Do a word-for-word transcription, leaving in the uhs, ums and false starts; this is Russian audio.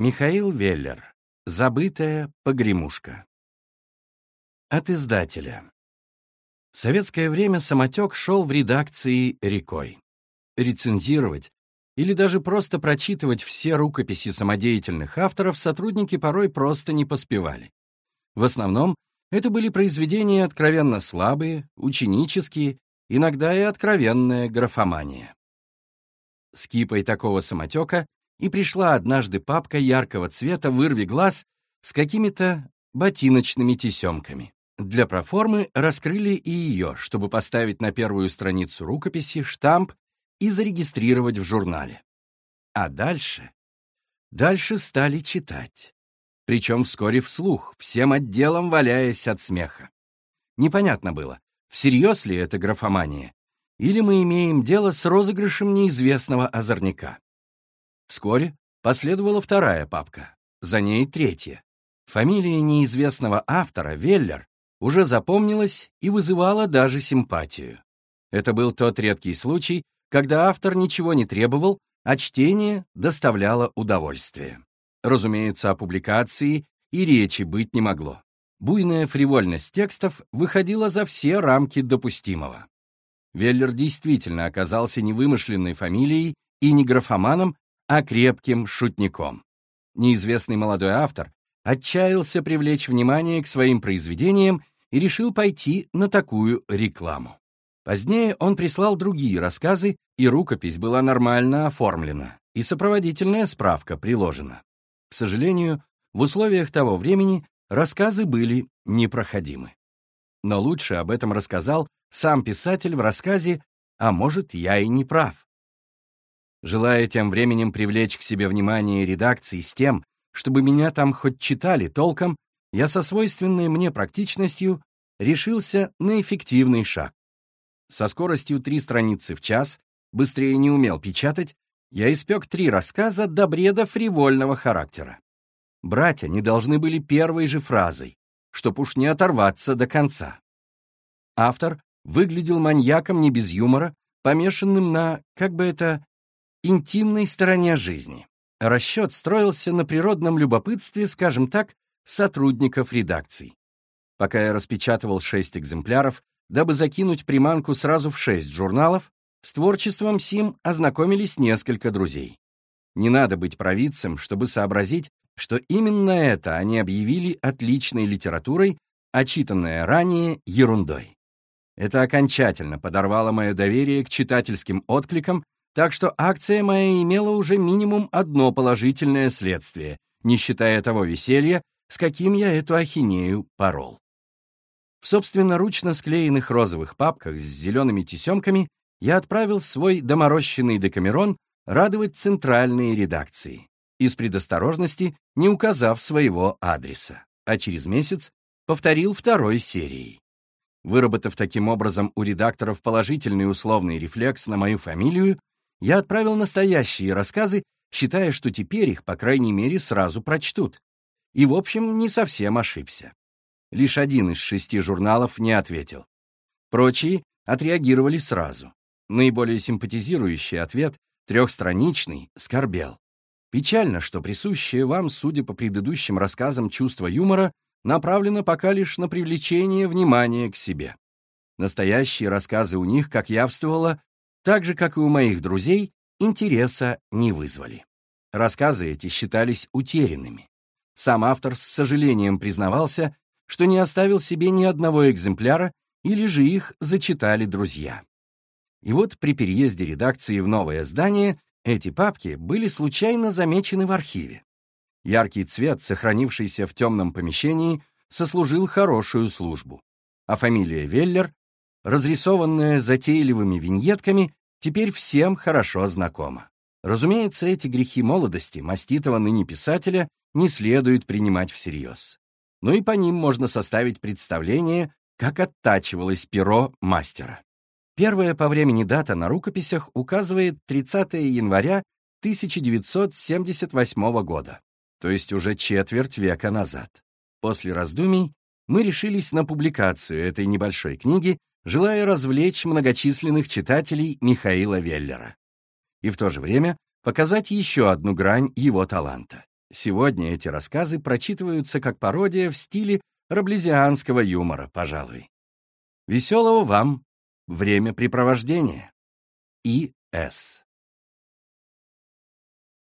Михаил Веллер. Забытая погремушка. От издателя. В советское время самотек шел в редакции рекой. Рецензировать или даже просто прочитывать все рукописи самодеятельных авторов сотрудники порой просто не поспевали. В основном это были произведения откровенно слабые, ученические, иногда и откровенная графомания. С кипой такого самотека и пришла однажды папка яркого цвета «Вырви глаз» с какими-то ботиночными тесемками. Для проформы раскрыли и ее, чтобы поставить на первую страницу рукописи штамп и зарегистрировать в журнале. А дальше? Дальше стали читать. Причем вскоре вслух, всем отделом валяясь от смеха. Непонятно было, всерьез ли это графомания, или мы имеем дело с розыгрышем неизвестного озорника. Вскоре последовала вторая папка, за ней третья. Фамилия неизвестного автора, Веллер, уже запомнилась и вызывала даже симпатию. Это был тот редкий случай, когда автор ничего не требовал, а чтение доставляло удовольствие. Разумеется, о публикации и речи быть не могло. Буйная фривольность текстов выходила за все рамки допустимого. Веллер действительно оказался не вымышленной фамилией и не графоманом, а крепким шутником. Неизвестный молодой автор отчаялся привлечь внимание к своим произведениям и решил пойти на такую рекламу. Позднее он прислал другие рассказы, и рукопись была нормально оформлена, и сопроводительная справка приложена. К сожалению, в условиях того времени рассказы были непроходимы. Но лучше об этом рассказал сам писатель в рассказе «А может, я и не прав». Желая тем временем привлечь к себе внимание редакции с тем, чтобы меня там хоть читали толком, я со свойственной мне практичностью решился на эффективный шаг. Со скоростью три страницы в час, быстрее не умел печатать, я испек три рассказа до бреда фривольного характера. Братья не должны были первой же фразой, чтоб уж не оторваться до конца. Автор выглядел маньяком не без юмора, помешанным на, как бы это, интимной стороне жизни. Расчет строился на природном любопытстве, скажем так, сотрудников редакций. Пока я распечатывал шесть экземпляров, дабы закинуть приманку сразу в шесть журналов, с творчеством сим ознакомились несколько друзей. Не надо быть провидцем, чтобы сообразить, что именно это они объявили отличной литературой, а читанное ранее — ерундой. Это окончательно подорвало мое доверие к читательским откликам, так что акция моя имела уже минимум одно положительное следствие, не считая того веселья, с каким я эту ахинею порол. В собственноручно склеенных розовых папках с зелеными тесемками я отправил свой доморощенный Декамерон радовать центральные редакции, из предосторожности не указав своего адреса, а через месяц повторил второй серией. Выработав таким образом у редакторов положительный условный рефлекс на мою фамилию, я отправил настоящие рассказы, считая, что теперь их, по крайней мере, сразу прочтут. И, в общем, не совсем ошибся. Лишь один из шести журналов не ответил. Прочие отреагировали сразу. Наиболее симпатизирующий ответ, трехстраничный, скорбел. Печально, что присущее вам, судя по предыдущим рассказам, чувство юмора направлено пока лишь на привлечение внимания к себе. Настоящие рассказы у них, как явствовало, так же, как и у моих друзей, интереса не вызвали. Рассказы эти считались утерянными. Сам автор с сожалением признавался, что не оставил себе ни одного экземпляра, или же их зачитали друзья. И вот при переезде редакции в новое здание эти папки были случайно замечены в архиве. Яркий цвет, сохранившийся в темном помещении, сослужил хорошую службу, а фамилия Веллер, разрисованная затейливыми виньетками, теперь всем хорошо знакома. Разумеется, эти грехи молодости маститого ныне писателя не следует принимать всерьез. Но и по ним можно составить представление, как оттачивалось перо мастера. Первая по времени дата на рукописях указывает тридцатое января тысяча девятьсот семьдесят восьмого года, то есть уже четверть века назад. После раздумий мы решились на публикацию этой небольшой книги, желая развлечь многочисленных читателей Михаила Веллера и в то же время показать еще одну грань его таланта. Сегодня эти рассказы прочитываются как пародия в стиле раблезианского юмора, пожалуй. Веселого вам времяпрепровождения. И С